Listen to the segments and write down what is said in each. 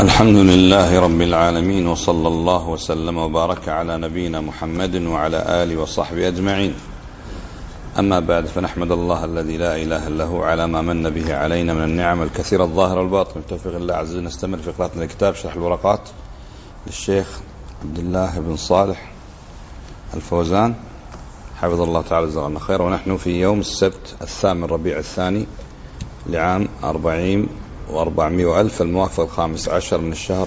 الحمد لله رب العالمين، وصلى الله وسلم وبارك على نبينا محمد وعلى آله وصحبه أجمعين. أما بعد، فنحمد الله الذي لا إله إلا هو على ما من به علينا من النعم الكثيرة الظاهرة والباطنة. بتوفيق الله عز وجل نستمر في قراءتنا لكتاب شرح الورقات للشيخ عبد الله بن صالح الفوزان حفظه الله تعالى جزاه الله خير. ونحن في يوم السبت 8 ربيع الثاني لعام 40 و400 الموافق 15 من الشهر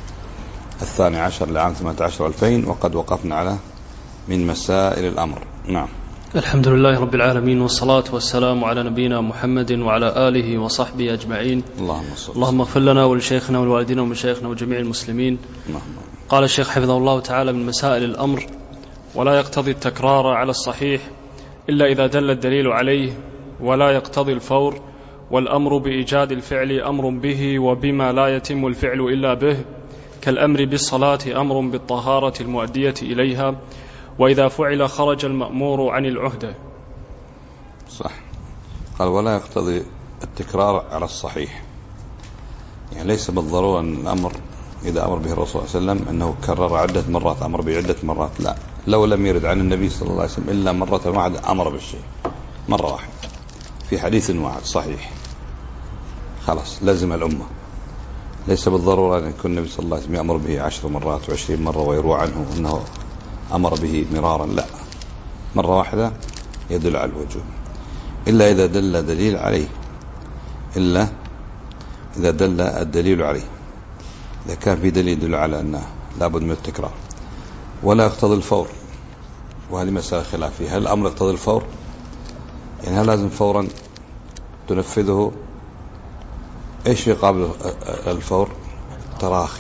12 لعام 18 2000، وقد وقفنا على من مسائل الأمر. نعم. الحمد لله رب العالمين، والصلاة والسلام على نبينا محمد وعلى آله وصحبه أجمعين. اللهم اغفر لنا ولشيخنا والوالدين ومشايخنا وجميع المسلمين. قال الشيخ حفظه الله تعالى: من مسائل الأمر: ولا يقتضي التكرار على الصحيح إلا إذا دل الدليل عليه، ولا يقتضي الفور، والأمر بإيجاد الفعل أمر به وبما لا يتم الفعل إلا به، كالأمر بالصلاة أمر بالطهارة المؤدية إليها، وإذا فعل خرج المأمور عن العهدة. صح. قال ولا يقتضي التكرار على الصحيح، يعني ليس بالضرورة أن الأمر إذا أمر به الرسول صلى الله عليه وسلم أنه كرر عدة مرات، أمر بعدة مرات، لا. لو لم يرد عن النبي صلى الله عليه وسلم إلا مرة واحدة أمر بالشيء مرة واحدة في حديث واحد صحيح، خلاص لازم الأمة. ليس بالضرورة أن يكون النبي صلى الله عليه وسلم يأمر به 10 مرات و20 مرة ويروى عنه أنه أمر به مرارا، لا، مرة واحدة يدل على الوجوب، إلا إذا دل دليل عليه، إلا إذا دل الدليل عليه، إذا كان في دليل يدل على أنه لابد من التكرار. ولا يقتضي الفور، وهذه مسألة خلافية. هل الأمر يقتضي الفور؟ يعني هل لازم فورا تنفذه؟ ايش يقابل الفور؟ تراخي.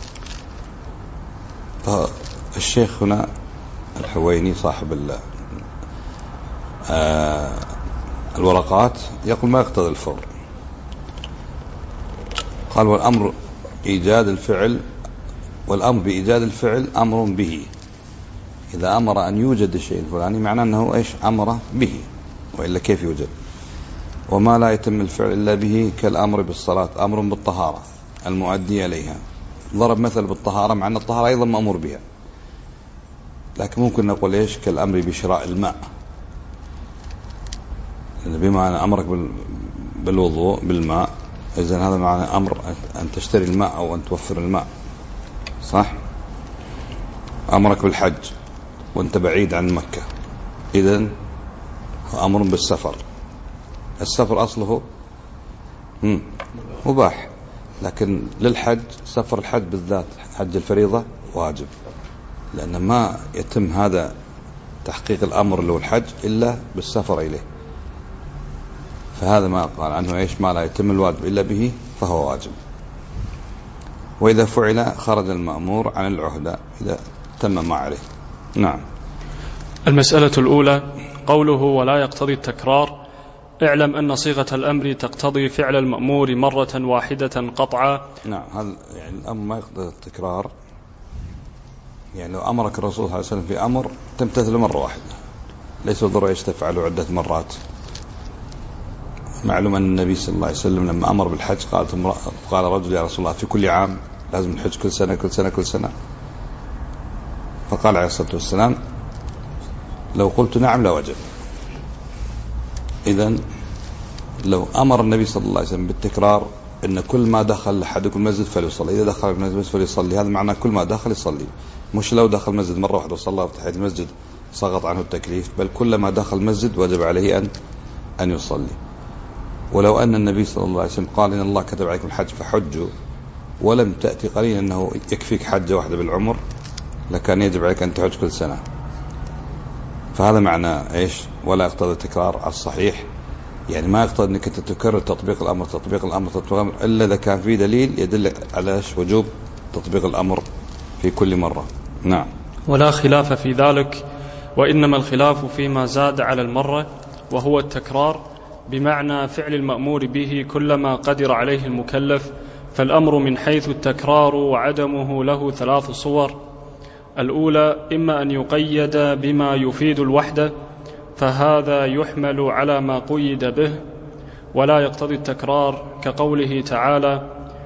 فالشيخ هنا الحويني صاحب الورقات يقول ما يقتضي الفور. قال والأمر إيجاد الفعل، والأمر بإيجاد الفعل أمر به. إذا أمر أن يوجد الشيء الفلاني معناه أنه إيش؟ أمر به، وإلا كيف يوجد؟ وما لا يتم الفعل إلا به، كالأمر بالصلاة أمر بالطهارة المؤدي إليها. ضرب مثل بالطهارة، مع أن الطهارة أيضا مأمور بها، لكن ممكن نقول إيش؟ كالأمر بشراء الماء، بمعنى أمرك بالوضوء بالماء، إذن هذا معنى أمر أن تشتري الماء أو أن توفر الماء، صح؟ أمرك بالحج وأنت بعيد عن مكة، إذن أمر بالسفر. السفر أصله مباح، لكن للحج، سفر الحج بالذات حج الفريضة واجب، لأن ما يتم هذا تحقيق الأمر اللي هو الحج إلا بالسفر إليه. فهذا ما قال عنه إيش؟ ما لا يتم الواجب إلا به فهو واجب. وإذا فعل خرج المأمور عن العهدة إذا تم ما عليه. نعم. المسألة الأولى: قوله ولا يقتضي التكرار، اعلم أن صيغة الأمر تقتضي فعل المأمور مرة واحدة قطعا. نعم، هذا يعني الأمر ما يقتضي التكرار. يعني لو أمرك الرسول صلى الله عليه وسلم في أمر تمتثل مرة واحدة، ليس ضروري ايش تفعله عدة مرات. معلوم أن النبي صلى الله عليه وسلم لما أمر بالحج قال رجل: يا رسول الله، في كل عام لازم الحج كل سنة كل سنة كل سنة؟ فقال عليه الصلاة والسلام: لو قلت نعم لوجب. إذن لو أمر النبي صلى الله عليه وسلم بالتكرار أن كل ما دخل أحدكم المسجد فليصلي، إذا دخل المسجد فليصلي، هذا معناه كل ما دخل يصلي، مش لو دخل المسجد مرة واحدة وصلى في تحية المسجد سقط عنه التكليف، بل كل ما دخل المسجد وجب عليه أن يصلي. ولو أن النبي صلى الله عليه وسلم قال: إن الله كتب عليكم الحج فحجوا، ولم تأتي قليلا أنه يكفيك حجة واحدة بالعمر، لكان يجب عليك أن تحج كل سنة. فهذا معنى إيش؟ ولا يقتضي التكرار على الصحيح، يعني ما يقتضي أنك تكرر تطبيق الأمر تطبيق الأمر تطبيق الأمر، إلا إذا كان في دليل يدل على وجوب تطبيق الأمر في كل مرة. نعم. ولا خلاف في ذلك، وإنما الخلاف فيما زاد على المرة، وهو التكرار، بمعنى فعل المأمور به كلما قدر عليه المكلف. فالأمر من حيث التكرار وعدمه له 3 صور: الأولى إما أن يقيد بما يفيد الوحدة، فهذا يحمل على ما قيد به ولا يقتضي التكرار، كقوله تعالى: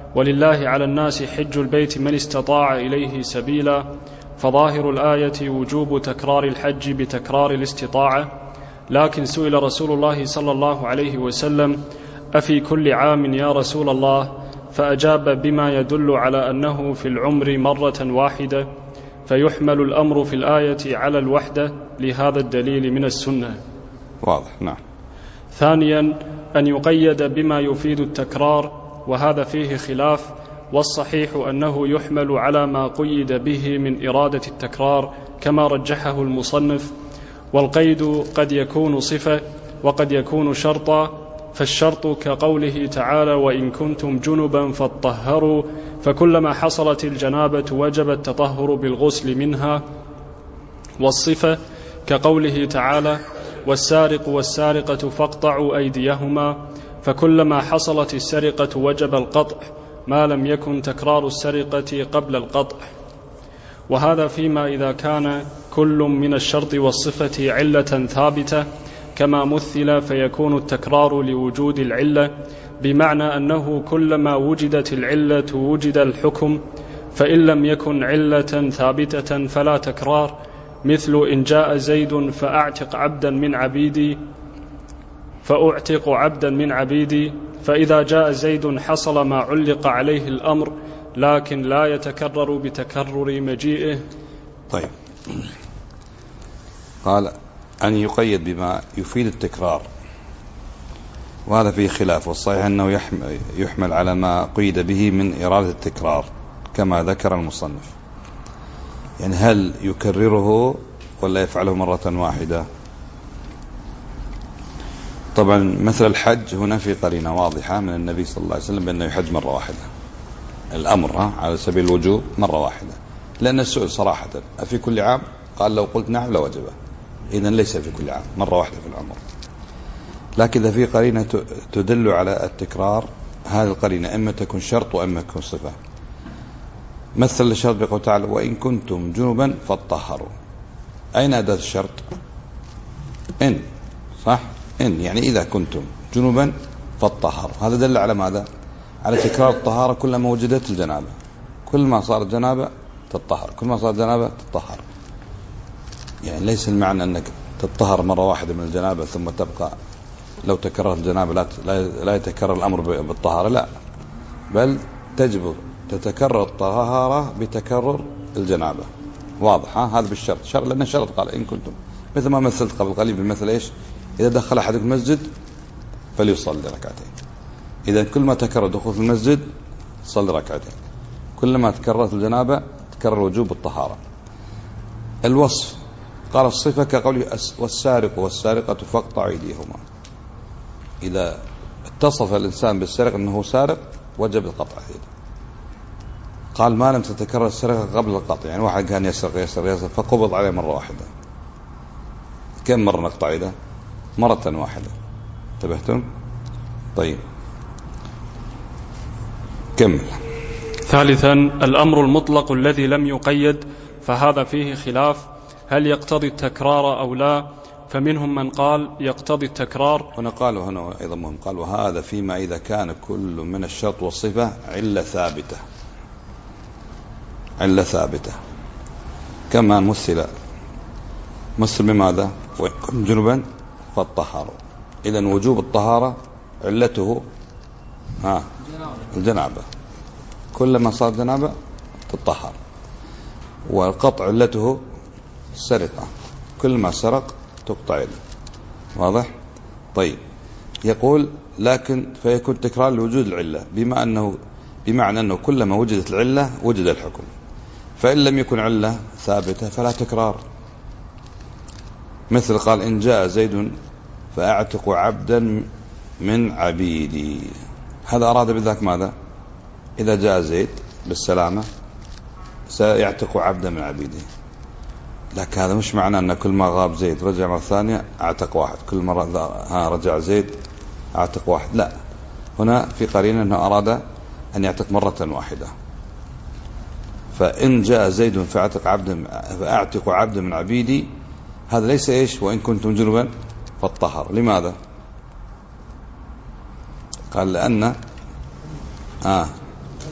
ولله على الناس حج البيت من استطاع إليه سبيلا، فظاهر الآية وجوب تكرار الحج بتكرار الاستطاعة. لكن سئل رسول الله صلى الله عليه وسلم: أفي كل عام يا رسول الله؟ فأجاب بما يدل على أنه في العمر مرة واحدة، فيحمل الأمر في الآية على الوحدة لهذا الدليل من السنة. واضح. نعم. ثانيا، أن يقيد بما يفيد التكرار، وهذا فيه خلاف، والصحيح أنه يحمل على ما قيد به من إرادة التكرار كما رجحه المصنف. والقيد قد يكون صفة وقد يكون شرطا، فالشرط كقوله تعالى: وإن كنتم جنبا فاطهروا، فكلما حصلت الجنابة وجب التطهر بالغسل منها. والصفة كقوله تعالى: والسارق والسارقة فاقطعوا أيديهما، فكلما حصلت السرقة وجب القطع ما لم يكن تكرار السرقة قبل القطع. وهذا فيما إذا كان كل من الشرط والصفة علة ثابتة كما مثل، فيكون التكرار لوجود العلة، بمعنى أنه كلما وجدت العلة وجد الحكم، فإن لم يكن علة ثابتة فلا تكرار، مثل إن جاء زيد فأعتق عبدا من عبيدي، فإذا جاء زيد حصل ما علق عليه الأمر، لكن لا يتكرر بتكرر مجيئه. طيب، قال أن يقيد بما يفيد التكرار، وهذا فيه خلاف، والصحيح أنه يحمل على ما قيد به من إرادة التكرار كما ذكر المصنف. يعني هل يكرره ولا يفعله مرة واحدة؟ طبعا مثل الحج هنا في قرينة واضحة من النبي صلى الله عليه وسلم بأنه يحج مرة واحدة، الأمر على سبيل الوجوب مرة واحدة، لأن السؤال صراحة أفي كل عام؟ قال لو قلت نعم لوجبه، إذن ليس في كل عام، مرة واحدة في العمر. لكن إذا في قرينة تدل على التكرار، هذه القرينة إما تكون شرط وإما تكون صفة. مثل الشرط بقوله تعالى: وإن كنتم جنبا فاطهروا. أين أداة الشرط؟ إن، صح؟ إن، يعني إذا كنتم جنبا فاطهروا. هذا دل على ماذا؟ على تكرار الطهارة كلما وجدت الجنابة، كل ما صارت جنابة تطهر، كل ما صارت جنابة تطهر. يعني ليس المعنى أنك تطهر مرة واحدة من الجنابة ثم تبقى، لو تكررت الجنابة لا يتكرر الأمر بالطهارة، لا، بل تجب تتكرر الطهارة بتكرر الجنابة. واضح؟ هذا بالشرط، شرط، لأن الشرط قال إن كنتم، مثل ما مثلت قبل قليل بمثل إيش؟ إذا دخل أحدكم المسجد فليصلي ركعتين. إذا كل ما تكرر دخول في المسجد صلي ركعتين، كلما تكررت الجنابة تكرر وجوب الطهارة. الوصف قال الصفة كقوله: والسارق والسارقة فاقطعوا أيديهما. إذا اتصف الإنسان بالسرقة أنه سارق وجب القطع يده. قال ما لم تتكرر السرقة قبل القطع، يعني واحد كان يسرق فقبض عليه مرة واحدة، كم مرة نقطع يده؟ مرة واحدة. انتبهتم؟ طيب كمل. ثالثا، الأمر المطلق الذي لم يقيد، فهذا فيه خلاف، هل يقتضي التكرار أو لا؟ فمنهم من قال يقتضي التكرار. هنا قالوا، هنا أيضا مهم، قال: وهذا فيما إذا كان كل من الشرط والصفة علة ثابتة كما مثل بماذا؟ وإن جنبا فاطهروا. إذن وجوب الطهارة علته الجنابة، كلما صار جنابة تطهر. والقطع علته السرقة، كل ما سرق تقطع يده. واضح؟ طيب، يقول: لكن فيكون تكرار لوجود العلة، بمعنى أنه كلما وجدت العلة وجد الحكم، فإن لم يكن علة ثابتة فلا تكرار. مثل قال: إن جاء زيد فأعتق عبدا من عبيدي. هذا أراد بذلك ماذا؟ إذا جاء زيد بالسلامة سيعتق عبدا من عبيده. لكن هذا مش معنى أن كل ما غاب زيد رجع مرة ثانية أعتق واحد، كل مرة رجع زيد أعتق واحد، لا، هنا في قرينة أنه أراد أن يعتق مرة واحدة. فإن جاء زيد فأعتق عبدا من عبيدي، هذا ليس إيش؟ وإن كنتم جنبا فاطهروا. لماذا؟ قال: لأن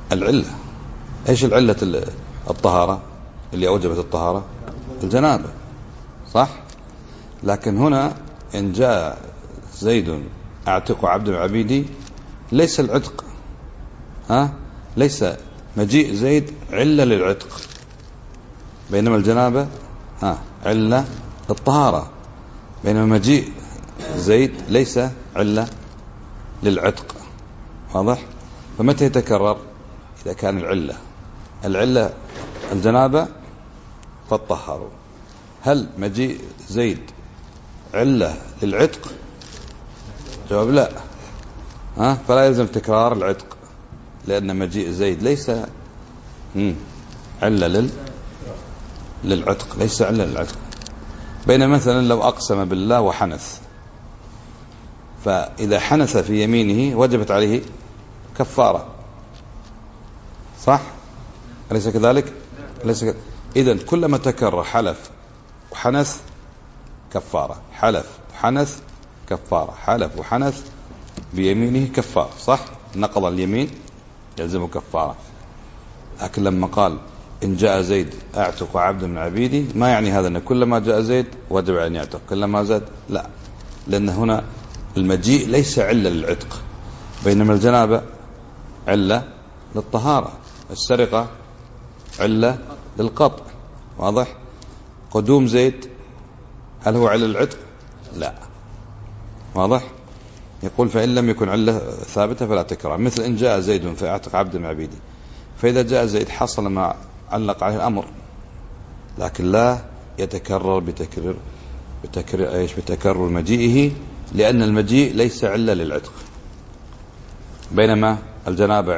العلة. إيش العلة الطهارة اللي أوجبت الطهارة؟ الجنابة، صح؟ لكن هنا إن جاء زيد أعتق عبد عبيدي، ليس العتق، ليس مجيء زيد علة للعتق، بينما الجنابة علة للطهارة، بينما مجيء زيد ليس علة للعتق. واضح؟ فمتى يتكرر؟ إذا كان العلة الجنابة فالطهاروا. هل مجيء زيد علة للعتق؟ جواب لا، فلا يلزم تكرار العتق، لأن مجيء زيد ليس علة للعتق، ليس علة للعتق. بينما مثلا لو أقسم بالله وحنث، فإذا حنث في يمينه وجبت عليه كفارة، صح؟ أليس كذلك؟ ليس كذلك. إذن كلما تكرر حلف وحنث كفارة، حلف وحنث كفارة، حلف وحنث بيمينه كفارة، صح؟ نقض اليمين يلزم كفارة. لكن لما قال إن جاء زيد أعتق عبد من عبيدي، ما يعني هذا أن كلما جاء زيد وجب أن يعتق، كلما زاد لا، لأن هنا المجيء ليس علة للعتق، بينما الجنابة علة للطهارة، السرقة علة للقطع. واضح؟ قدوم زيد هل هو علة للعتق؟ لا. واضح؟ يقول فإن لم يكن علة ثابتة فلا تكرار، مثل إن جاء زيد فأعتق عبد من عبيدي، فإذا جاء زيد حصل ما علق عليه الأمر، لكن لا يتكرر بتكرر مجيئه، لأن المجيء ليس علة للعتق، بينما الجنابة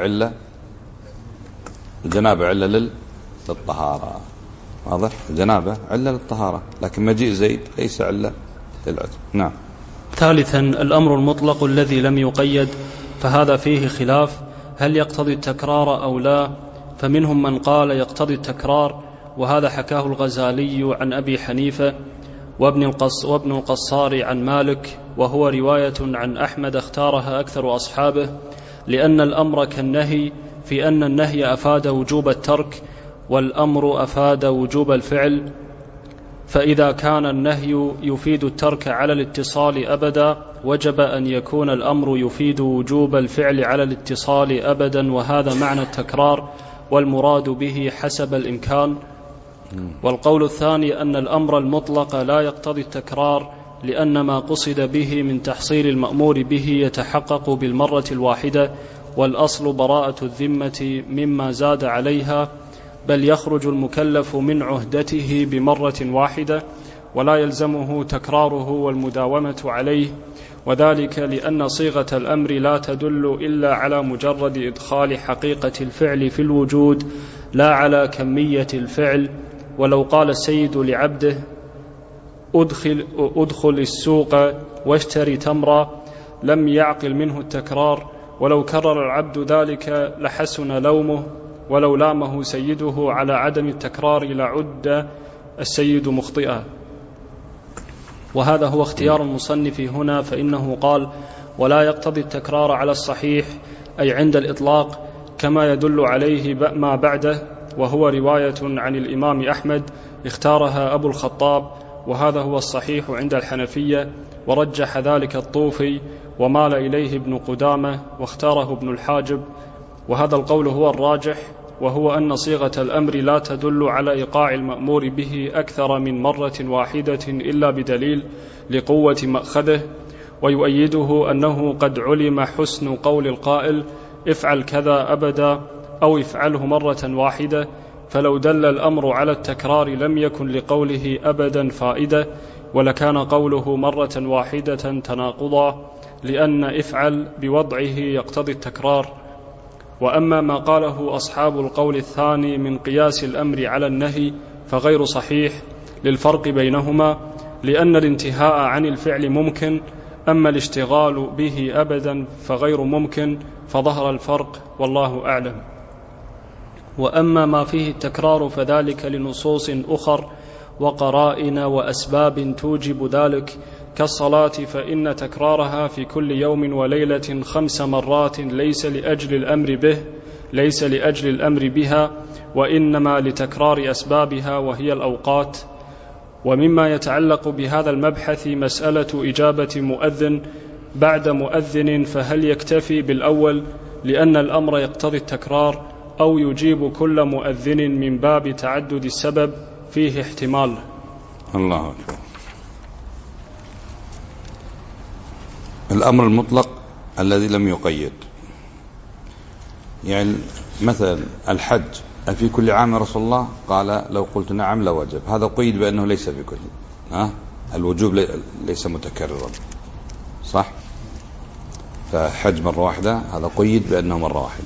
علة للطهارة. واضح؟ الجنابة علة للطهارة، لكن مجيء زيد ليس علة للعتق. نعم. ثالثا الأمر المطلق الذي لم يقيد، فهذا فيه خلاف، هل يقتضي التكرار أو لا؟ فمنهم من قال يقتضي التكرار، وهذا حكاه الغزالي عن أبي حنيفة وابن القصار عن مالك، وهو رواية عن أحمد اختارها أكثر أصحابه، لأن الأمر كالنهي، في أن النهي أفاد وجوب الترك والأمر أفاد وجوب الفعل، فإذا كان النهي يفيد الترك على الاتصال أبدا، وجب أن يكون الأمر يفيد وجوب الفعل على الاتصال أبدا، وهذا معنى التكرار، والمراد به حسب الإمكان. والقول الثاني أن الأمر المطلق لا يقتضي التكرار، لأن ما قصد به من تحصيل المأمور به يتحقق بالمرة الواحدة، والأصل براءة الذمة مما زاد عليها، بل يخرج المكلف من عهدته بمرة واحدة، ولا يلزمه تكراره والمداومة عليه، وذلك لأن صيغة الأمر لا تدل إلا على مجرد إدخال حقيقة الفعل في الوجود، لا على كمية الفعل. ولو قال السيد لعبده أدخل السوق واشتري تمرا، لم يعقل منه التكرار، ولو كرر العبد ذلك لحسن لومه، ولو لامه سيده على عدم التكرار لعد السيد مخطئا. وهذا هو اختيار المصنف هنا، فإنه قال ولا يقتضي التكرار على الصحيح، أي عند الإطلاق، كما يدل عليه ما بعده، وهو رواية عن الإمام أحمد اختارها أبو الخطاب، وهذا هو الصحيح عند الحنفية، ورجح ذلك الطوفي، ومال إليه ابن قدامة، واختاره ابن الحاجب، وهذا القول هو الراجح، وهو أن صيغة الأمر لا تدل على إيقاع المأمور به أكثر من مرة واحدة إلا بدليل لقوة مأخذه، ويؤيده أنه قد علم حسن قول القائل افعل كذا أبدا، أو افعله مرة واحدة، فلو دل الأمر على التكرار لم يكن لقوله أبدا فائدة، ولكان قوله مرة واحدة تناقضا، لأن افعل بوضعه يقتضي التكرار. وأما ما قاله أصحاب القول الثاني من قياس الأمر على النهي فغير صحيح للفرق بينهما، لأن الانتهاء عن الفعل ممكن، أما الاشتغال به أبدا فغير ممكن، فظهر الفرق، والله أعلم. وأما ما فيه التكرار فذلك لنصوص أخر وقرائن وأسباب توجب ذلك، كالصلاة، فإن تكرارها في كل يوم وليلة 5 مرات ليس لأجل الأمر به، ليس لأجل الأمر بها وإنما لتكرار أسبابها وهي الأوقات. ومما يتعلق بهذا المبحث مسألة إجابة مؤذن بعد مؤذن، فهل يكتفي بالأول لأن الأمر يقتضي التكرار، أو يجيب كل مؤذن من باب تعدد السبب فيه احتمال؟ الله أكبر. الأمر المطلق الذي لم يقيد، يعني مثلا الحج في كل عام يا رسول الله؟ قال لو قلت نعم لوجب. هذا قيد بأنه ليس في كل، الوجوب ليس متكررا، صح؟ فحج مرة واحدة هذا قيد بأنه مرة واحدة.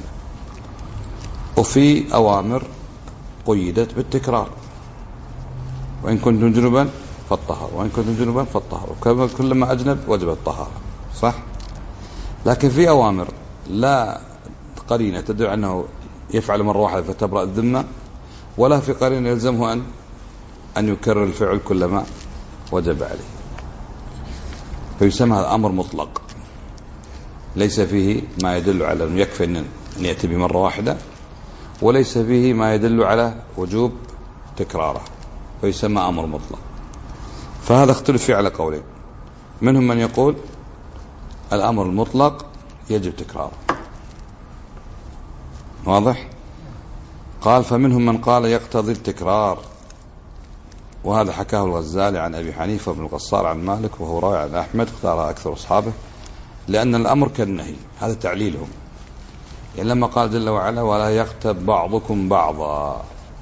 وفي أوامر قيدت بالتكرار، وإن كنتم جنبا فالطهر، وإن كنتم جنبا فالطهر، وكلما أجنب وجب الطهارة، صح؟ لكن في أوامر لا قرينة تدعو أنه يفعل مرة واحدة فتبرأ الذمة، ولا في قرينة يلزمه أن يكرر الفعل كلما وجب عليه، فيسمى هذا أمر مطلق ليس فيه ما يدل على أنه يكفي أن يأتي بمرة واحدة، وليس فيه ما يدل على وجوب تكراره، فيسمى أمر مطلق. فهذا اختلف فيه على قولين، منهم من يقول الأمر المطلق يجب تكراره، واضح؟ قال فمنهم من قال يقتضي التكرار، وهذا حكاه الغزالي عن أبي حنيفة بن القصار عن مالك، وهو راوي عن أحمد، اختارها أكثر أصحابه، لأن الأمر كالنهي. هذا تعليلهم، يعني لما قال جل وعلا ولا يغتب بعضكم بعضا،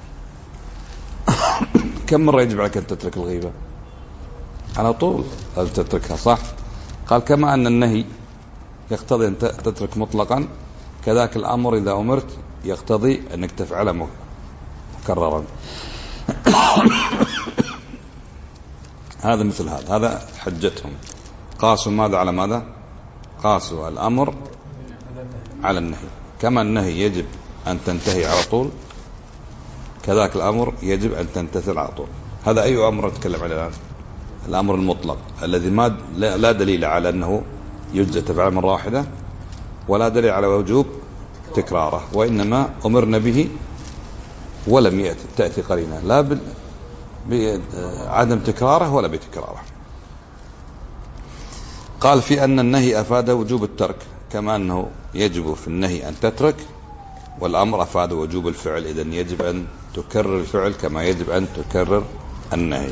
كم مرة يجب عليك أن تترك الغيبة؟ على طول لازم تتركها، صح؟ قال كما أن النهي يقتضي أن تترك مطلقا، كذاك الأمر إذا أمرت يقتضي أنك تفعله مكررا. هذا مثل هذا حجتهم، قاسوا ماذا على ماذا؟ قاسوا الأمر على النهي، كما النهي يجب أن تنتهي على طول، كذاك الأمر يجب أن تمتثل على طول. هذا أي أمر نتكلم عليه الآن؟ الأمر المطلق الذي لا دليل على أنه يجزى تفعل مرة واحدة، ولا دليل على وجوب تكراره، وإنما أمرنا به ولم تأتي قرينة لا بعدم تكراره ولا بتكراره. قال في أن النهي أفاد وجوب الترك، كما أنه يجب في النهي أن تترك، والأمر أفاد وجوب الفعل، إذن يجب أن تكرر الفعل كما يجب أن تكرر النهي.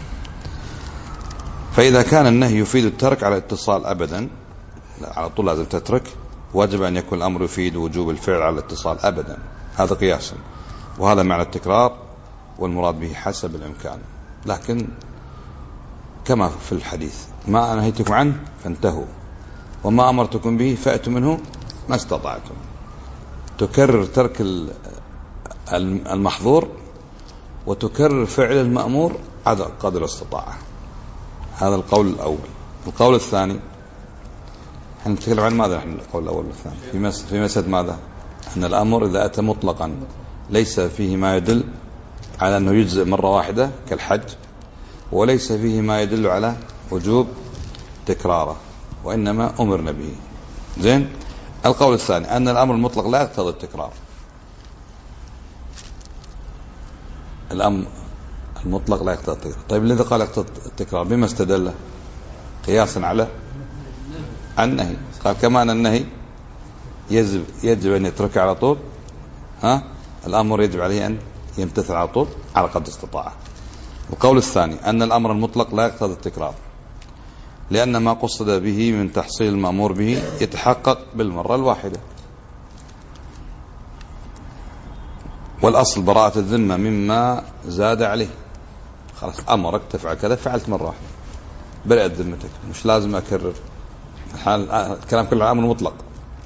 فإذا كان النهي يفيد الترك على الاتصال أبدا، على طول لازم تترك، واجب أن يكون الأمر يفيد وجوب الفعل على الاتصال أبدا، هذا قياسا، وهذا معنى التكرار، والمراد به حسب الإمكان. لكن كما في الحديث ما نهيتكم عنه فانتهوا، وما أمرتكم به فأتوا منه ما استطعتم. تكرر ترك المحظور وتكرر فعل المأمور قدر الاستطاعة. هذا القول الأول. القول الثاني، نحن نتكلم عن ماذا؟ نحن القول الأول والثاني في مسألة ماذا؟ أن الأمر إذا أتى مطلقا ليس فيه ما يدل على أنه يجزئ مرة واحدة كالحج، وليس فيه ما يدل على وجوب تكراره، وإنما أمرنا به. زين. القول الثاني أن الأمر المطلق لا يقتضي التكرار. الأمر المطلق لا يقتضي التكرار. طيب الذي قال يقتضي التكرار بما استدل؟ قياسا على النهي. قال كما أن النهي يجب أن يترك على طول، الأمر يجب عليه أن يمتثل على طول على قدر استطاعه. القول الثاني أن الأمر المطلق لا يقتضي التكرار، لأن ما قصد به من تحصيل المأمور به يتحقق بالمرة الواحدة، والأصل براءة الذمة مما زاد عليه. خلاص أمرك تفعل كذا، فعلت مرة واحدة برئت ذمتك، مش لازم أكرر. الكلام كله أمر مطلق،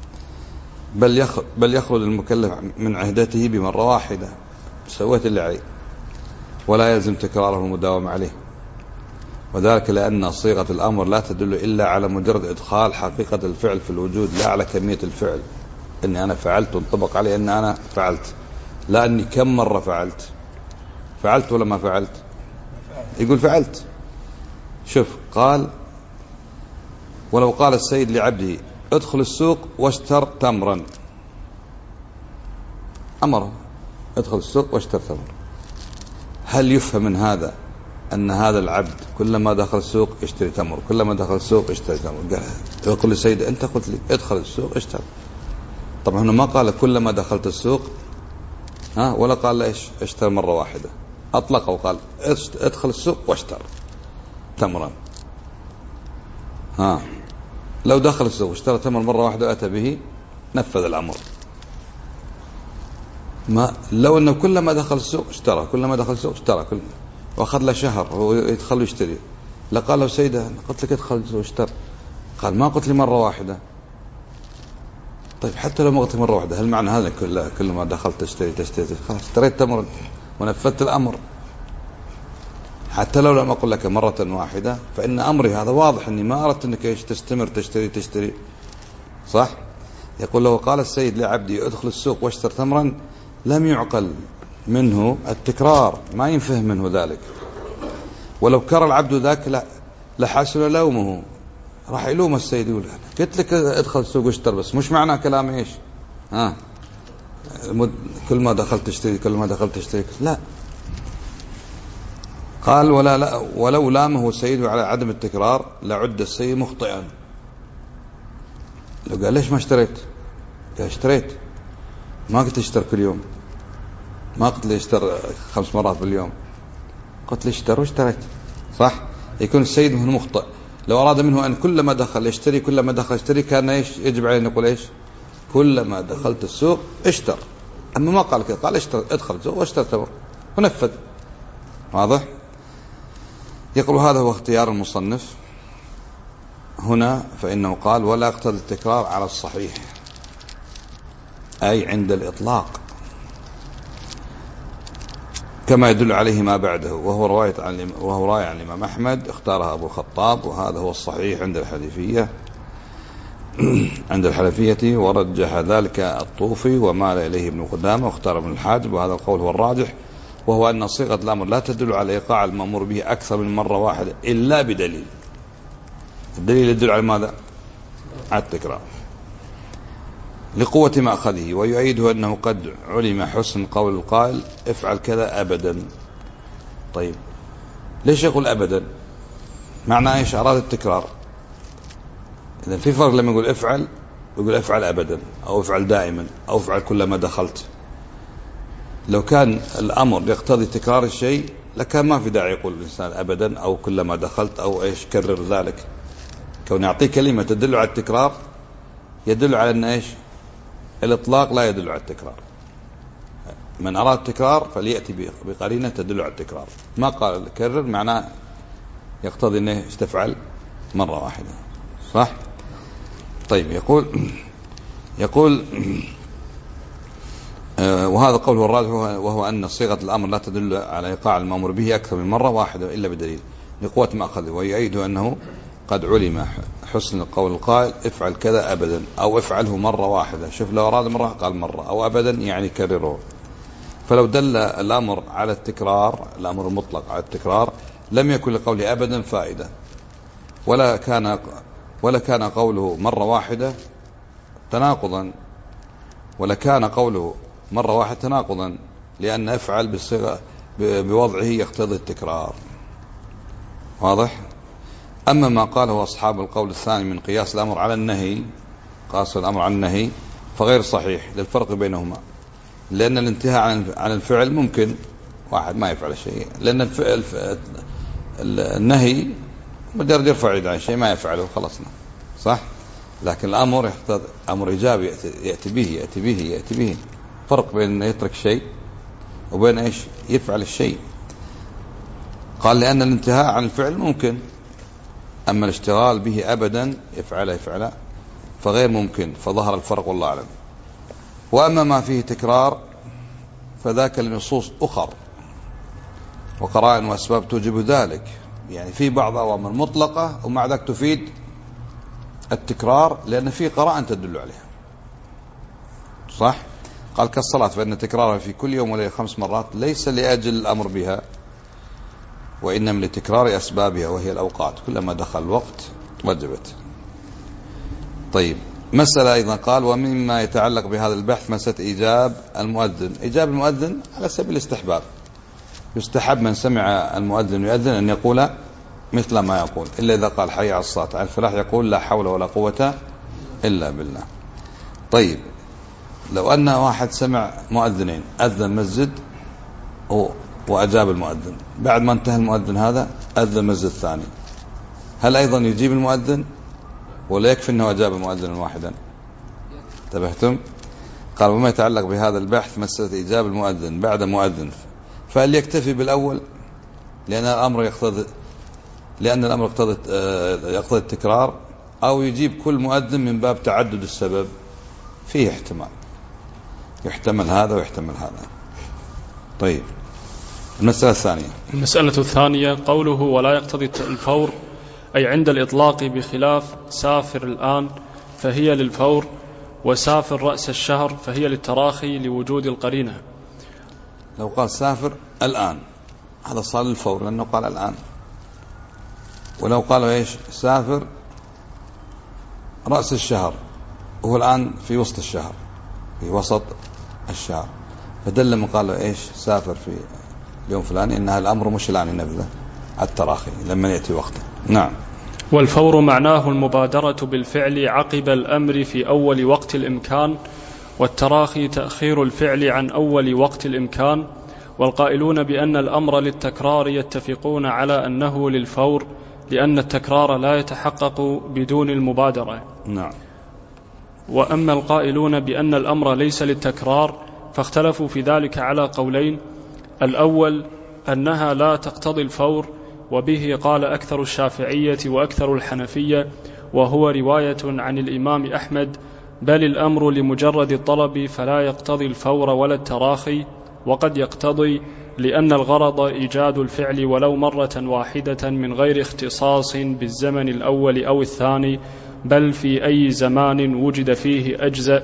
بل يخرج المكلف من عهدته بمرة واحدة، سويت اللي عليه، ولا يلزم تكراره المداومة عليه. وذلك لأن صيغة الأمر لا تدل إلا على مجرد إدخال حقيقة الفعل في الوجود، لا على كمية الفعل، إني أنا فعلت وانطبق علي أن أنا فعلت، لا أني كم مرة فعلت ولا ما فعلت. يقول فعلت. شوف قال ولو قال السيد لعبده ادخل السوق واشتر تمرا، أمره ادخل السوق واشتر تمر. هل يفهم من هذا أن هذا العبد كلما دخل السوق يشتري تمر، كلما دخل السوق يشتري تمر؟ قال يقول لسيد أنت قلت لي ادخل السوق اشتر. طبعا هنا ما قال كلما دخلت السوق ولا قال ايش اشتر مرة واحدة، أطلق وقال ادخل السوق واشتر تمرا. لو دخل السوق واشترى تمر مرة واحدة أتى به نفذ الأمر. ما لو أنه كلما دخل السوق اشترى، كلما دخل السوق اشترى، وأخذ له شهر هو يدخل ويشتري، لقال له سيدة قلت لك ادخل واشتر، قال ما قلت لي مرة واحدة. طيب حتى لو ما قلت لي مرة واحدة، هل معنى هذا كل ما دخلت تشتري خلاص اشتريت تمر ونفذت الأمر؟ حتى لو لم أقول لك مرة واحدة فإن أمري هذا واضح أني ما أردت أنك تستمر تشتري صح؟ يقول له قال السيد لعبدي ادخل السوق واشتر تمرا، لم يعقل منه التكرار، ما ينفهم منه ذلك. ولو كرر العبد ذاك لحسن لومه، راح يلوم السيد يقول قلت لك ادخل السوق واشتر، بس مش معنى كلام ايش كل ما دخلت تشتري كل ما دخلت تشتري، لا. قال ولو لامه السيد على عدم التكرار لعد السيد مخطئا. لو قال ليش ما اشتريت؟ قال اشتريت، ما قلت اشتر كل يوم، ما قلت لي اشتر 5 مرات باليوم، قلت لي اشتر واشتريت، صح؟ يكون السيد هنا مخطئ. لو أراد منه أن كلما دخل يشتري كلما دخل يشتري كان ايش يجب عليه نقول ايش كلما دخلت السوق اشتر. أما ما قال كذا، قال اشتر ادخل السوق واشتر تمر ونفذ. واضح؟ يقول هذا هو اختيار المصنف هنا، فإنه قال ولا يقتضي التكرار على الصحيح، أي عند الإطلاق، كما يدل عليه ما بعده، وهو رواية عن الإمام أحمد اختارها أبو الخطاب، وهذا هو الصحيح عند الحنفية ورجح ذلك الطوفي ومال إليه ابن قدامة واختار ابن الحاجب، وهذا القول هو الراجح، وهو أن صيغة الأمر لا تدل على إيقاع المأمور به أكثر من مرة واحدة إلا بدليل. الدليل يدل على ماذا؟ على التكرار لقوة مأخذه، ويؤيده أنه قد علم حسن قول القائل افعل كذا أبدا. طيب ليش يقول أبدا؟ معنى ايش؟ أراد التكرار. إذا في فرق لما يقول افعل يقول افعل أبدا، أو افعل دائما، أو افعل كلما دخلت. لو كان الأمر يقتضي تكرار الشيء لكان ما في داعي يقول الإنسان أبدا أو كلما دخلت أو ايش كرر ذلك. كون يعطيه كلمة تدل على التكرار يدل على أن ايش الإطلاق لا يدل على التكرار. من أراد التكرار فليأتي بقرينة تدل على التكرار. ما قال كرر معناه يقتضي أنه يستفعل مرة واحدة، صح؟ طيب يقول وهذا قوله الراجح، وهو أن صيغة الأمر لا تدل على إيقاع المأمور به أكثر من مرة واحدة إلا بدليل لقوة مأخذه، ويؤيده أنه قد علم حسن قول القائل افعل كذا أبدا أو افعله مرة واحدة. شوف لو أراد مرة قال مرة، أو أبدا يعني كرره. فلو دل الأمر على التكرار، الأمر المطلق على التكرار، لم يكن لقوله أبدا فائدة، ولا كان قوله مرة واحدة تناقضا، لأن افعل بالصيغة بوضعه يقتضي التكرار. واضح؟ أما ما قاله أصحاب القول الثاني من قياس الأمر على النهي، قاس الأمر على النهي، فغير صحيح للفرق بينهما، لأن الانتهاء عن الفعل ممكن واحد ما يفعل شيء، لأن النهي مجرد يرفع يد عن شيء ما يفعله خلصنا، صح؟ لكن الأمر يحتاج أمر إيجابي يأتي به فرق بين يترك شيء وبين إيش يفعل الشيء. قال لأن الانتهاء عن الفعل ممكن، أما الاشتغال به أبدا يفعل فغير ممكن، فظهر الفرق والله أعلم. وأما ما فيه تكرار فذاك لنصوص أخر وقرائن وأسباب توجب ذلك، يعني في بعض أوامر مطلقة ومع ذلك تفيد التكرار لأن في قرائن تدل عليها، صح؟ قال كالصلاة فإن تكرارها في كل يوم وليلة 5 مرات ليس لأجل الأمر بها، وإنما لتكرار أسبابها وهي الأوقات، كلما دخل الوقت وجبت. طيب مسألة أيضا قال ومما يتعلق بهذا البحث مسألة إيجاب المؤذن. إيجاب المؤذن على سبيل الاستحباب، يستحب من سمع المؤذن يؤذن أن يقول مثل ما يقول، إلا إذا قال حي على الصلاة على الفلاح يقول لا حول ولا قوة إلا بالله. طيب لو أن واحد سمع مؤذنين، أذن مسجد وأجاب المؤذن، بعد ما انتهى المؤذن هذا أذن مسجد ثاني، هل أيضا يجيب المؤذن ولا يكفي أنه أجاب المؤذن واحدا؟ انتبهتم؟ قال وما يتعلق بهذا البحث مسألة إجابة المؤذن بعد مؤذن، فهل يكتفي بالأول لأن الأمر يقتضي التكرار، أو يجيب كل مؤذن من باب تعدد السبب؟ فيه احتمال، يحتمل هذا ويحتمل هذا. طيب المسألة الثانية قوله ولا يقتضي الفور، أي عند الإطلاق، بخلاف سافر الآن فهي للفور، وسافر رأس الشهر فهي للتراخي لوجود القرينة. لو قال سافر الآن هذا صار للفور لأنه قال الآن، ولو قال إيش سافر رأس الشهر وهو الآن في وسط الشهر، في وسط الشهر، فدل من قال إيش سافر في اليوم فلاني إنها الأمر مش الآن ينفذه، التراخي لما يأتي وقته. نعم. والفور معناه المبادرة بالفعل عقب الأمر في أول وقت الإمكان، والتراخي تأخير الفعل عن أول وقت الإمكان. والقائلون بأن الأمر للتكرار يتفقون على أنه للفور، لأن التكرار لا يتحقق بدون المبادرة. نعم. وأما القائلون بأن الأمر ليس للتكرار فاختلفوا في ذلك على قولين: الأول أنها لا تقتضي الفور، وبه قال أكثر الشافعية وأكثر الحنفية، وهو رواية عن الإمام أحمد، بل الأمر لمجرد الطلب فلا يقتضي الفور ولا التراخي، وقد يقتضي لأن الغرض إيجاد الفعل ولو مرة واحدة من غير اختصاص بالزمن الأول أو الثاني، بل في أي زمان وجد فيه أجزأ.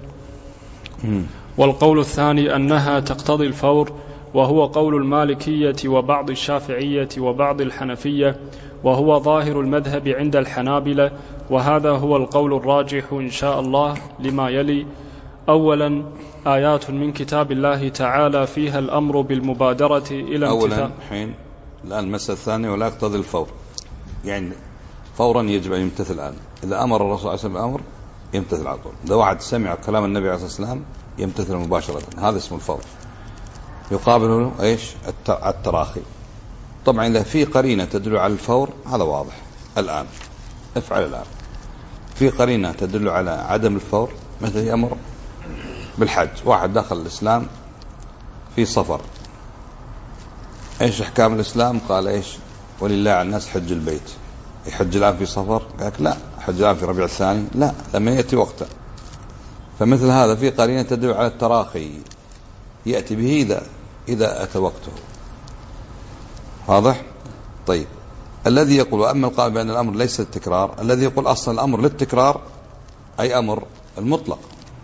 والقول الثاني أنها تقتضي الفور، وهو قول المالكية وبعض الشافعية وبعض الحنفية، وهو ظاهر المذهب عند الحنابلة، وهذا هو القول الراجح إن شاء الله لما يلي: أولا آيات من كتاب الله تعالى فيها الأمر بالمبادرة إلى أولا حين الآن المسألة الثانية ولا يقتضي الفور، يعني فورا يجب أن يمتثل الآن. إذا أمر الرسول عليه الصلاة والسلام الأمر يمتثل على طول، إذا واحد سمع كلام النبي عليه الصلاة والسلام يمتثل مباشرة، هذا اسمه الفور. يقابله إيش التراخي. طبعا إذا في قرينة تدل على الفور هذا واضح، الآن افعل الآن. في قرينة تدل على عدم الفور، مثل أمر بالحج، واحد دخل الإسلام في صفر، إيش أحكام الإسلام؟ قال إيش ولله على الناس حج البيت. يحج الآن في صفر؟ قال لا، حج الآن في ربيع الثاني؟ لا، لما يأتي وقته. فمثل هذا في قرينة تدل على التراخي، يأتي به إذا أتى وقته. واضح؟ طيب الذي يقول وأما القائل بأن الأمر ليس التكرار، الذي يقول أصلا الأمر للتكرار أي أمر المطلق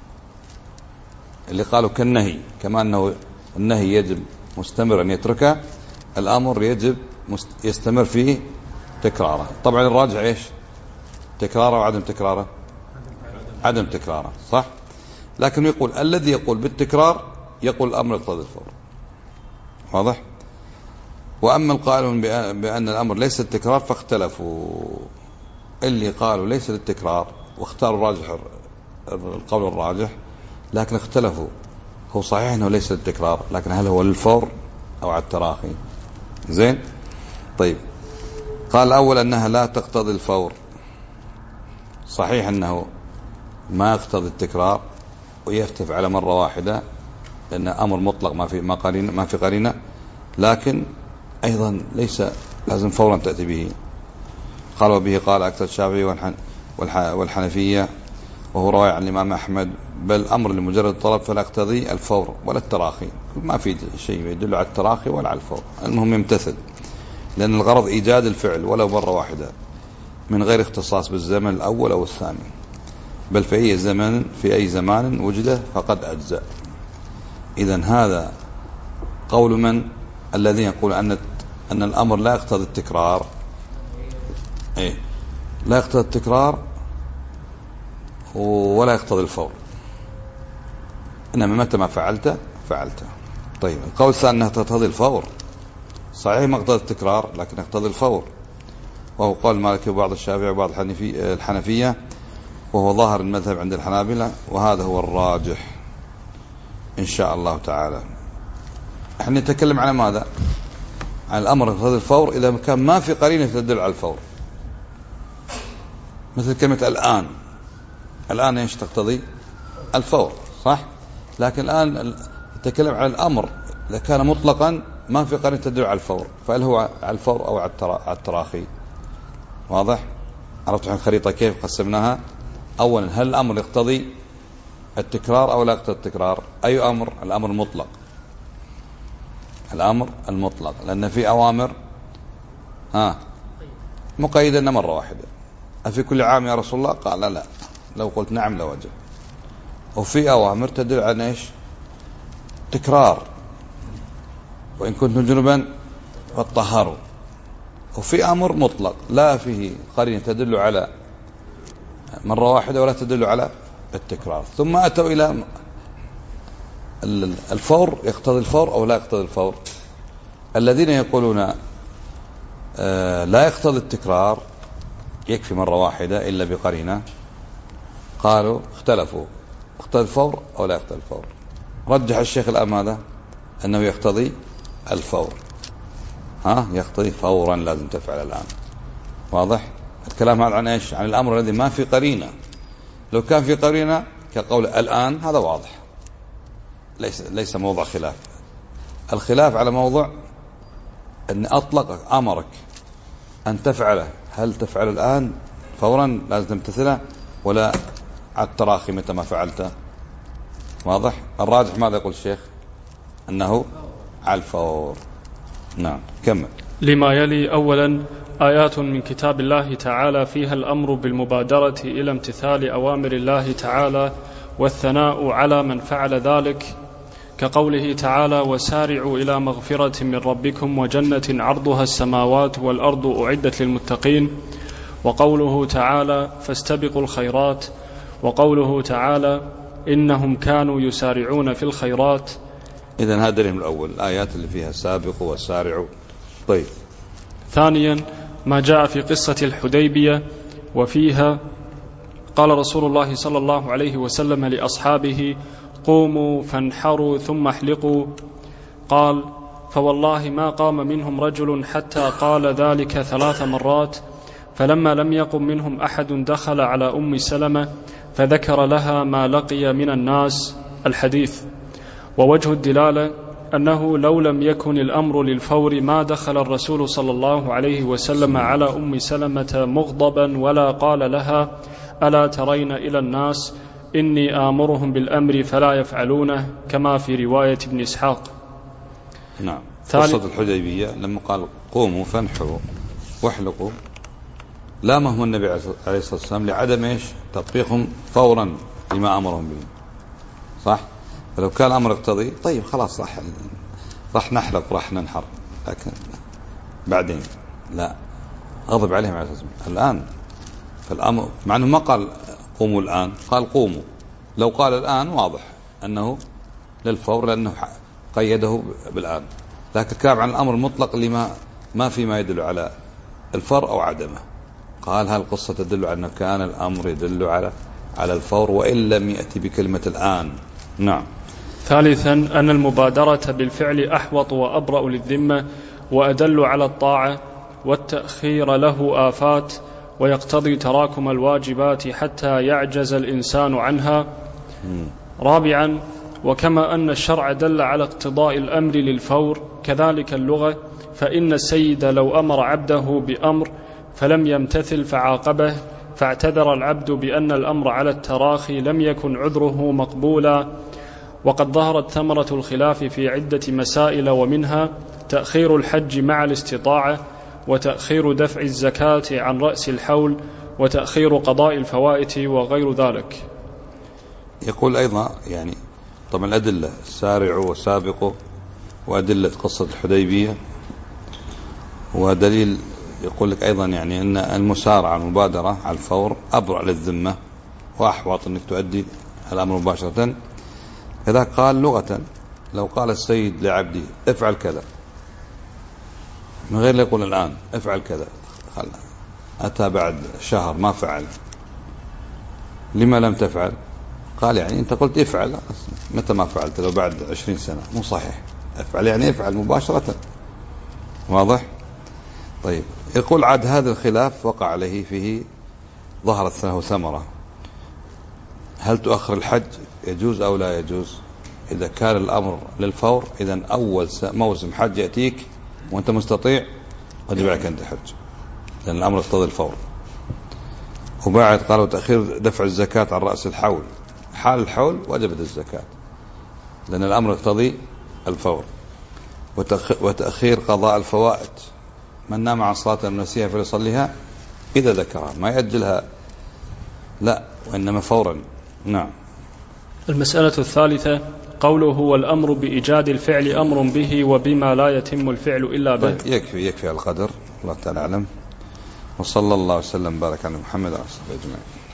اللي قالوا كالنهي، كما أنه النهي يجب مستمر أن يتركه، الأمر يجب يستمر فيه تكراره. طبعا الراجع إيش؟ تكراره وعدم تكراره؟ عدم تكراره، صح؟ لكن يقول الذي يقول بالتكرار يقول الأمر يقتضي الفور. واضح؟ وأما القائلون بأن الأمر ليس التكرار فاختلفوا، اللي قالوا ليس للتكرار واختاروا القول الراجح، لكن اختلفوا. هو صحيح أنه ليس للتكرار، لكن هل هو للفور أو على التراخي؟ زين؟ طيب قال الأول أنها لا تقتضي الفور، صحيح أنه ما يقتضي التكرار ويفتف على مرة واحدة لأن أمر مطلق ما في قرينة، لكن أيضا ليس لازم فورا تأتي به. قال وبه قال أكثر الشافعي والحنفية، وهو رواية عن الإمام أحمد، بل أمر لمجرد الطلب فلا يقتضي الفور ولا التراخي، ما في شيء يدل على التراخي ولا على الفور، المهم يمتثل، لأن الغرض إيجاد الفعل ولو مرة واحدة من غير اختصاص بالزمن الأول أو الثاني، بل في أي زمان وجده فقد أجزأ. إذن هذا قول من الذين يقول أن الأمر لا يقتضي التكرار. لا يقتضي التكرار ولا يقتضي الفور، إنما متى ما فعلت. طيب القول الثاني أنها تقتضي الفور، صحيح ما اقتضي التكرار لكن اقتضي الفور، وهو قول مالك وبعض الشافعي وبعض الحنفية، وهو ظاهر المذهب عند الحنابلة، وهذا هو الراجح إن شاء الله تعالى. احنا نتكلم على ماذا؟ عن الأمر يقتضي الفور إذا كان ما في قرينة تدل على الفور، مثل كلمة الآن ايش تقتضي؟ الفور، صح؟ لكن الآن نتكلم على الأمر إذا كان مطلقا ما في قرينة تدل على الفور، فهل هو على الفور أو على التراخي؟ واضح؟ عرفت الخريطة كيف قسمناها؟ أولا هل الأمر يقتضي التكرار أو لا يقتضي التكرار؟ أي أمر؟ الأمر المطلق، الأمر المطلق، لأن في أوامر مقيدة مرة واحدة. أفي كل عام يا رسول الله؟ قال لا، لو قلت نعم لوجب. وفي أوامر تدل على إيش؟ تكرار، وإن كنتم جنبا فاطهروا. وفي أمر مطلق لا فيه قرينة تدل على مرة واحدة ولا تدل على التكرار. ثم أتوا إلى الفور، يقتضي الفور أو لا يقتضي الفور. الذين يقولون لا يقتضي التكرار، يكفي مرة واحدة إلا بقرينة، قالوا اختلفوا، يقتضي الفور أو لا يقتضي الفور. رجح الشيخ الآن ماذا؟ أنه يقتضي الفور، يقتضي فورا، لازم تفعل الآن. واضح الكلام هذا عن إيش؟ عن الأمر الذي ما في قرينة. لو كان في قرينة كقول الآن، هذا واضح، ليس موضع خلاف. الخلاف على موضوع أن أطلق أمرك أن تفعله، هل تفعل الآن فورا لازم تمتثله ولا على التراخي متى ما فعلته؟ واضح؟ الراجح ماذا يقول الشيخ؟ أنه على الفور. نعم كمل. لما يلي: أولا آيات من كتاب الله تعالى فيها الأمر بالمبادرة إلى امتثال أوامر الله تعالى والثناء على من فعل ذلك، كقوله تعالى: وسارعوا إلى مغفرة من ربكم وجنة عرضها السماوات والأرض أعدت للمتقين، وقوله تعالى: فاستبقوا الخيرات، وقوله تعالى: إنهم كانوا يسارعون في الخيرات. إذن هذا الدليل الأول، الآيات اللي فيها سابقوا وسارعوا. طيب. ثانيا ما جاء في قصة الحديبية، وفيها قال رسول الله صلى الله عليه وسلم لأصحابه: قوموا فانحروا ثم احلقوا. قال: فوالله ما قام منهم رجل حتى قال ذلك 3 مرات، فلما لم يقم منهم أحد دخل على أم سلمة فذكر لها ما لقي من الناس. الحديث. ووجه الدلالة أنه لو لم يكن الأمر للفور ما دخل الرسول صلى الله عليه وسلم على أم سلمة مغضبا ولا قال لها: ألا ترين إلى الناس إني آمرهم بالأمر فلا يفعلونه، كما في رواية ابن إسحاق. نعم. قصة الحديبية لما قال قوموا فانحروا واحلقوا، لامهم النبي عليه الصلاة والسلام لعدم إيش؟ تطبيقهم فورا لما أمرهم به، صح؟ فلو كان الأمر يقتضي طيب خلاص راح نحلق راح ننحر، لكن بعدين لا، غضب عليهم عليه الصلاة والسلام الآن. فالأمر مع أنه ما قال قوموا الآن، قال قوموا. لو قال الآن واضح أنه للفور لأنه قيده بالآن، لكن كاب عن الأمر المطلق لما ما في ما يدل على الفور أو عدمه. قال هالقصة تدل على أنه كان الأمر يدل على الفور وإن لم يأتي بكلمة الآن. نعم. ثالثا أن المبادرة بالفعل أحوط وأبرأ للذمة وأدل على الطاعة، والتأخير له آفات ويقتضي تراكم الواجبات حتى يعجز الإنسان عنها. رابعا وكما أن الشرع دل على اقتضاء الأمر للفور، كذلك اللغة، فإن السيد لو أمر عبده بأمر فلم يمتثل فعاقبه فاعتذر العبد بأن الأمر على التراخي لم يكن عذره مقبولا. وقد ظهرت ثمرة الخلاف في عدة مسائل، ومنها تأخير الحج مع الاستطاعة، وتأخير دفع الزكاة عن رأس الحول، وتأخير قضاء الفوائت وغير ذلك. يقول أيضا يعني طبعا الأدلة سارعوا وسابقوا، وأدلة قصة الحديبية، ودليل يقول لك أيضا يعني أن المسارعة المبادرة على الفور أبرأ للذمة وأحوط أنك تؤدي الأمر مباشرة. إذا قال لغة، لو قال السيد لعبده افعل كذا من غير لا يقول الآن افعل كذا، أتى بعد شهر ما فعل، لما لم تفعل؟ قال يعني أنت قلت افعل، متى ما فعلت؟ لو بعد 20 سنة، مو صحيح. افعل يعني افعل مباشرة. واضح؟ طيب، يقول عاد هذا الخلاف وقع عليه فيه، ظهرت له ثمرة. هل تؤخر الحج يجوز أو لا يجوز؟ إذا كان الأمر للفور، إذن أول موسم حج يأتيك وأنت مستطيع وجب عليك أن تحج، لأن الأمر يقتضي الفور. وبعد قالوا تأخير دفع الزكاة عن رأس الحول، حال الحول وجبت الزكاة لأن الأمر يقتضي الفور. وتأخير قضاء الفوائد، من نام عن صلاة نسيها فليصليها إذا ذكرها، ما يأجلها لا، وإنما فورا. نعم. المسألة الثالثة قوله والأمر بإيجاد الفعل أمر به وبما لا يتم الفعل إلا به. يكفي القدر. الله تعالى أعلم، وصلى الله وسلم بارك على محمد وعلى آله وصحبه أجمعين.